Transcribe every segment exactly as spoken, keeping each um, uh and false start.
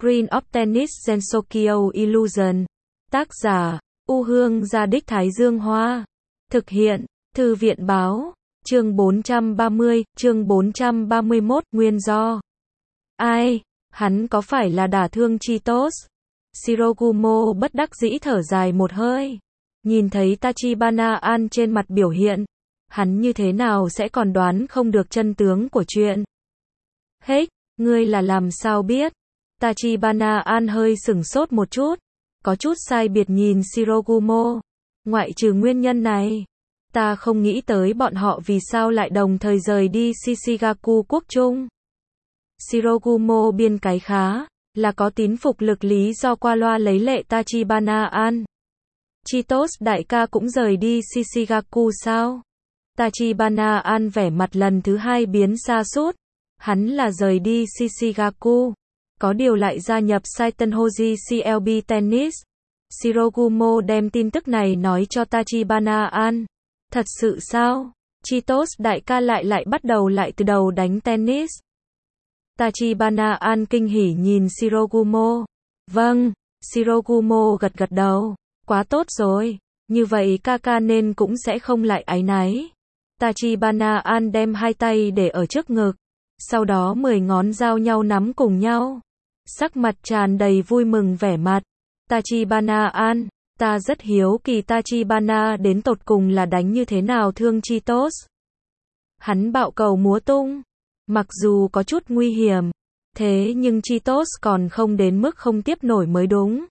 Screen of Tennis Gensokyo Illusion. Tác giả, U Hương Gia Đích Thái Dương Hoa. Thực hiện, Thư viện Báo. Chương bốn trăm ba mươi, chương bốn trăm ba mươi mốt, nguyên do. Ai? Hắn có phải là đả thương Chitos? Shirogumo bất đắc dĩ thở dài một hơi. Nhìn thấy Tachibana An trên mặt biểu hiện, hắn như thế nào sẽ còn đoán không được chân tướng của chuyện. Hết, ngươi là làm sao biết? Tachibana An hơi sửng sốt một chút, có chút sai biệt nhìn Shirogumo. Ngoại trừ nguyên nhân này, ta không nghĩ tới bọn họ vì sao lại đồng thời rời đi Shishigaku quốc trung. Shirogumo biên cái khá, là có tín phục lực lý do qua loa lấy lệ Tachibana An. Chitos đại ca cũng rời đi Shishigaku sao? Tachibana An vẻ mặt lần thứ hai biến sa sút. Hắn là rời đi Shishigaku, có điều lại gia nhập Saitenhoji xê lờ bê Tennis. Shirogumo đem tin tức này nói cho Tachibana An. Thật sự sao? Chitos đại ca lại lại bắt đầu lại từ đầu đánh tennis. Tachibana An kinh hỉ nhìn Shirogumo. Vâng, Shirogumo gật gật đầu. Quá tốt rồi, như vậy Kaka nên cũng sẽ không lại áy náy. Tachibana An đem hai tay để ở trước ngực, sau đó mười ngón giao nhau nắm cùng nhau. Sắc mặt tràn đầy vui mừng vẻ mặt. Tachibana An, ta rất hiếu kỳ Tachibana đến tột cùng là đánh như thế nào thương Chitos. Hắn bạo cầu múa tung, mặc dù có chút nguy hiểm, thế nhưng Chitos còn không đến mức không tiếp nổi mới đúng.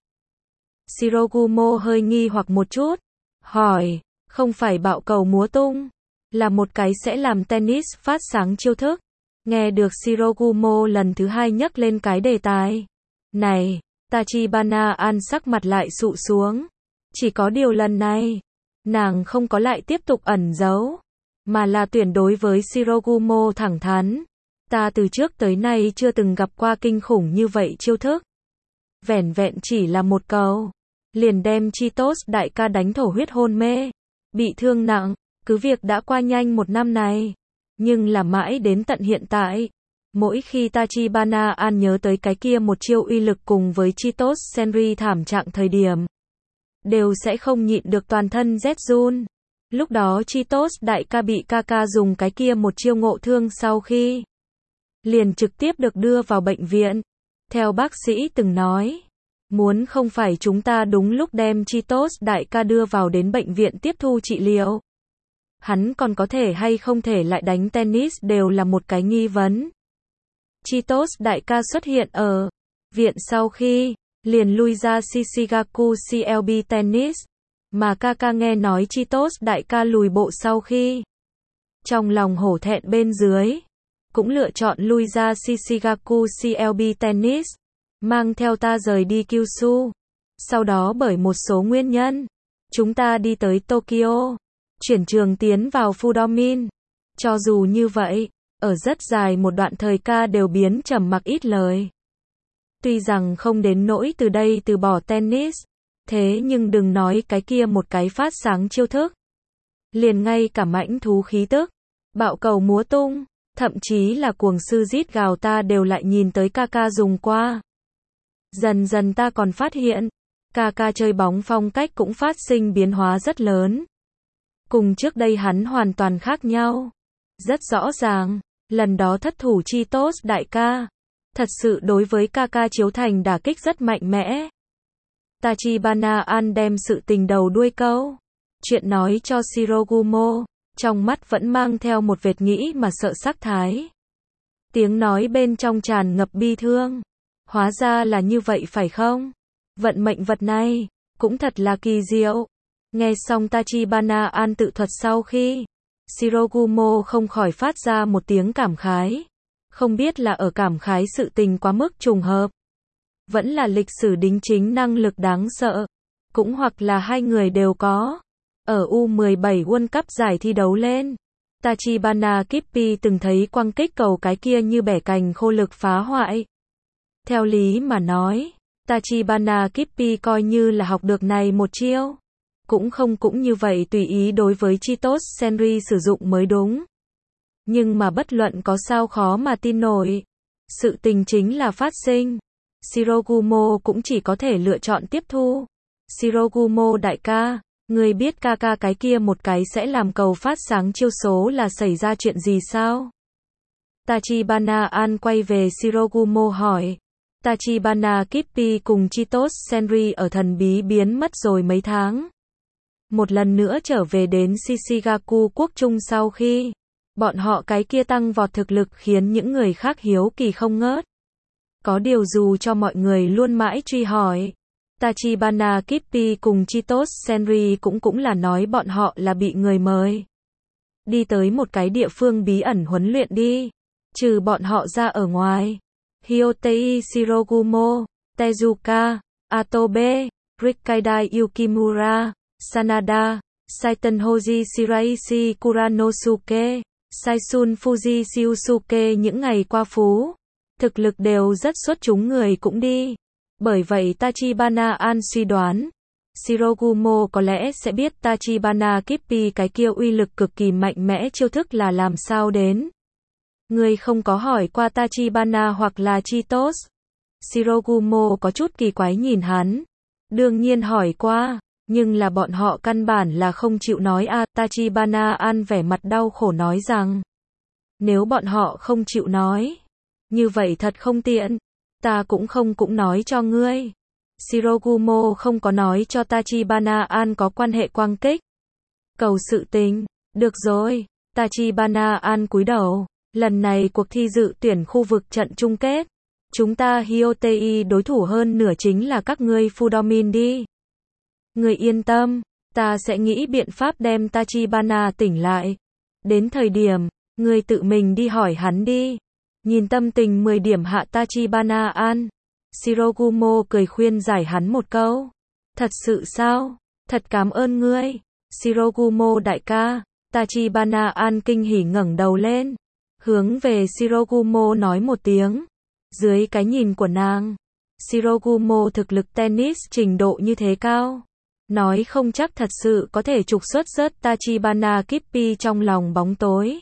Shirogumo hơi nghi hoặc một chút, hỏi, không phải bạo cầu múa tung, là một cái sẽ làm tennis phát sáng chiêu thức. Nghe được Shirogumo lần thứ hai nhắc lên cái đề tài này, Tachibana An sắc mặt lại sụ xuống. Chỉ có điều lần này, nàng không có lại tiếp tục ẩn giấu, mà là tuyển đối với Shirogumo thẳng thắn. Ta từ trước tới nay chưa từng gặp qua kinh khủng như vậy chiêu thức. Vẻn vẹn chỉ là một cầu, liền đem Chitos đại ca đánh thổ huyết hôn mê, bị thương nặng. Cứ việc đã qua nhanh một năm này, nhưng là mãi đến tận hiện tại, mỗi khi Tachibana An nhớ tới cái kia một chiêu uy lực cùng với Chitos Senri thảm trạng thời điểm, đều sẽ không nhịn được toàn thân rét run. Lúc đó Chitos đại ca bị Kaka dùng cái kia một chiêu ngộ thương sau khi, liền trực tiếp được đưa vào bệnh viện. Theo bác sĩ từng nói, muốn không phải chúng ta đúng lúc đem Chitos đại ca đưa vào đến bệnh viện tiếp thu trị liệu, hắn còn có thể hay không thể lại đánh tennis đều là một cái nghi vấn. Chitos đại ca xuất hiện ở viện sau khi, liền lui ra Shishigaku xê lờ bê Tennis, mà Kaka nghe nói Chitos đại ca lùi bộ sau khi, trong lòng hổ thẹn bên dưới, cũng lựa chọn lui ra Shishigaku xê lờ bê Tennis, mang theo ta rời đi Kyushu. Sau đó bởi một số nguyên nhân, chúng ta đi tới Tokyo, chuyển trường tiến vào Fudomin. Cho dù như vậy, ở rất dài một đoạn thời ca đều biến trầm mặc ít lời. Tuy rằng không đến nỗi từ đây từ bỏ tennis, thế nhưng đừng nói cái kia một cái phát sáng chiêu thức. Liền ngay cả mãnh thú khí tức, bạo cầu múa tung, thậm chí là cuồng sư rít gào ta đều lại nhìn tới Kaka dùng qua. Dần dần ta còn phát hiện, Kaka chơi bóng phong cách cũng phát sinh biến hóa rất lớn. Cùng trước đây hắn hoàn toàn khác nhau. Rất rõ ràng, lần đó thất thủ Chitos đại ca, thật sự đối với Kaka chiếu thành đả kích rất mạnh mẽ. Tachibana An đem sự tình đầu đuôi câu chuyện nói cho Shirogumo, trong mắt vẫn mang theo một vệt nghĩ mà sợ sắc thái. Tiếng nói bên trong tràn ngập bi thương. Hóa ra là như vậy phải không? Vận mệnh vật này, cũng thật là kỳ diệu. Nghe xong Tachibana An tự thuật sau khi, Shirogumo không khỏi phát ra một tiếng cảm khái. Không biết là ở cảm khái sự tình quá mức trùng hợp, vẫn là lịch sử đính chính năng lực đáng sợ, cũng hoặc là hai người đều có. Ở U mười bảy World Cup giải thi đấu lên, Tachibana Kippi từng thấy quăng kích cầu cái kia như bẻ cành khô lực phá hoại. Theo lý mà nói, Tachibana Kippi coi như là học được này một chiêu, cũng không cũng như vậy tùy ý đối với Chitos Senri sử dụng mới đúng. Nhưng mà bất luận có sao khó mà tin nổi. Sự tình chính là phát sinh. Shirogumo cũng chỉ có thể lựa chọn tiếp thu. Shirogumo đại ca, người biết ca ca cái kia một cái sẽ làm cầu phát sáng chiêu số là xảy ra chuyện gì sao? Tachibana An quay về Shirogumo hỏi. Tachibana Kippi cùng Chitos Senri ở thần bí biến mất rồi mấy tháng. Một lần nữa trở về đến Shishigaku quốc trung sau khi bọn họ cái kia tăng vọt thực lực khiến những người khác hiếu kỳ không ngớt. Có điều dù cho mọi người luôn mãi truy hỏi, Tachibana Kippi cùng Chitos Senri cũng cũng là nói bọn họ là bị người mời đi tới một cái địa phương bí ẩn huấn luyện đi. Trừ bọn họ ra ở ngoài, Hyotei Shirogumo, Tezuka, Atobe, Rikkaidai Yukimura, Sanada, Saitenhoji Shiraishi Kuranosuke, Saisun Fuji Shiusuke những ngày qua phú, thực lực đều rất xuất chúng người cũng đi. Bởi vậy Tachibana An suy đoán, Shirogumo có lẽ sẽ biết Tachibana Kippi cái kia uy lực cực kỳ mạnh mẽ chiêu thức là làm sao đến. Người không có hỏi qua Tachibana hoặc là Chitos. Shirogumo có chút kỳ quái nhìn hắn. Đương nhiên hỏi qua, nhưng là bọn họ căn bản là không chịu nói a. À, Tachibana An vẻ mặt đau khổ nói rằng, nếu bọn họ không chịu nói, như vậy thật không tiện, ta cũng không cũng nói cho ngươi. Shirogumo không có nói cho Tachibana An có quan hệ quang kích cầu sự tình. Được rồi, Tachibana An cúi đầu. Lần này cuộc thi dự tuyển khu vực trận chung kết, chúng ta Hyotei đối thủ hơn nửa chính là các ngươi Fudomin đi. Người yên tâm, ta sẽ nghĩ biện pháp đem Tachibana tỉnh lại. Đến thời điểm, người tự mình đi hỏi hắn đi. Nhìn tâm tình mười điểm hạ Tachibana An, Shirogumo cười khuyên giải hắn một câu. Thật sự sao? Thật cảm ơn ngươi, Shirogumo đại ca. Tachibana An kinh hỉ ngẩng đầu lên, hướng về Shirogumo nói một tiếng. Dưới cái nhìn của nàng, Shirogumo thực lực tennis trình độ như thế cao, nói không chắc thật sự có thể trục xuất rớt Tachibana Kippi trong lòng bóng tối.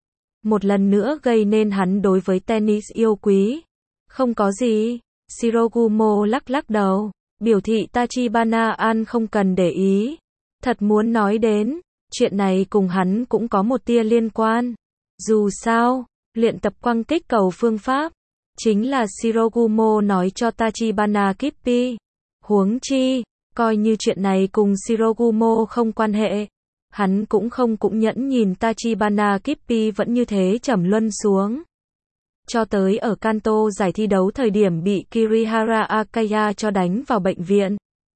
Một lần nữa gây nên hắn đối với tennis yêu quý. Không có gì, Shirogumo lắc lắc đầu, biểu thị Tachibana An không cần để ý. Thật muốn nói đến, chuyện này cùng hắn cũng có một tia liên quan. Dù sao, luyện tập quang kích cầu phương pháp, chính là Shirogumo nói cho Tachibana Kippi. Huống chi, coi như chuyện này cùng Shirogumo không quan hệ, hắn cũng không cũng nhẫn nhìn Tachibana Kippi vẫn như thế trầm luân xuống. Cho tới ở Kanto giải thi đấu thời điểm bị Kirihara Akaya cho đánh vào bệnh viện.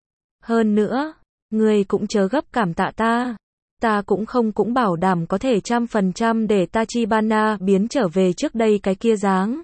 Hơn nữa, người cũng chớ gấp cảm tạ ta. Ta cũng không cũng bảo đảm có thể trăm phần trăm để Tachibana biến trở về trước đây cái kia dáng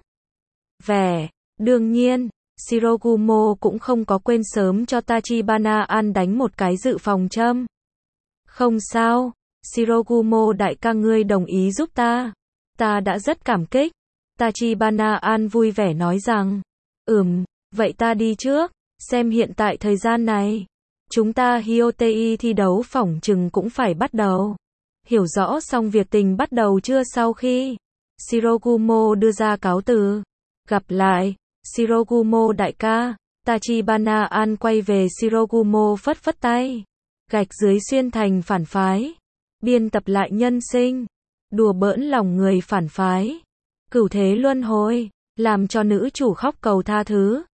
vẻ. Đương nhiên, Shirogumo cũng không có quên sớm cho Tachibana An đánh một cái dự phòng châm. Không sao, Shirogumo đại ca ngươi đồng ý giúp ta. Ta đã rất cảm kích. Tachibana An vui vẻ nói rằng, ừm, vậy ta đi trước, xem hiện tại thời gian này. Chúng ta Hyotei thi đấu phỏng chừng cũng phải bắt đầu. Hiểu rõ xong việc tình bắt đầu chưa sau khi Shirogumo đưa ra cáo từ. Gặp lại, Shirogumo đại ca. Tachibana An quay về Shirogumo phất phất tay. Gạch dưới xuyên thành phản phái. Biên tập lại nhân sinh. Đùa bỡn lòng người phản phái. Cửu thế luân hồi. Làm cho nữ chủ khóc cầu tha thứ.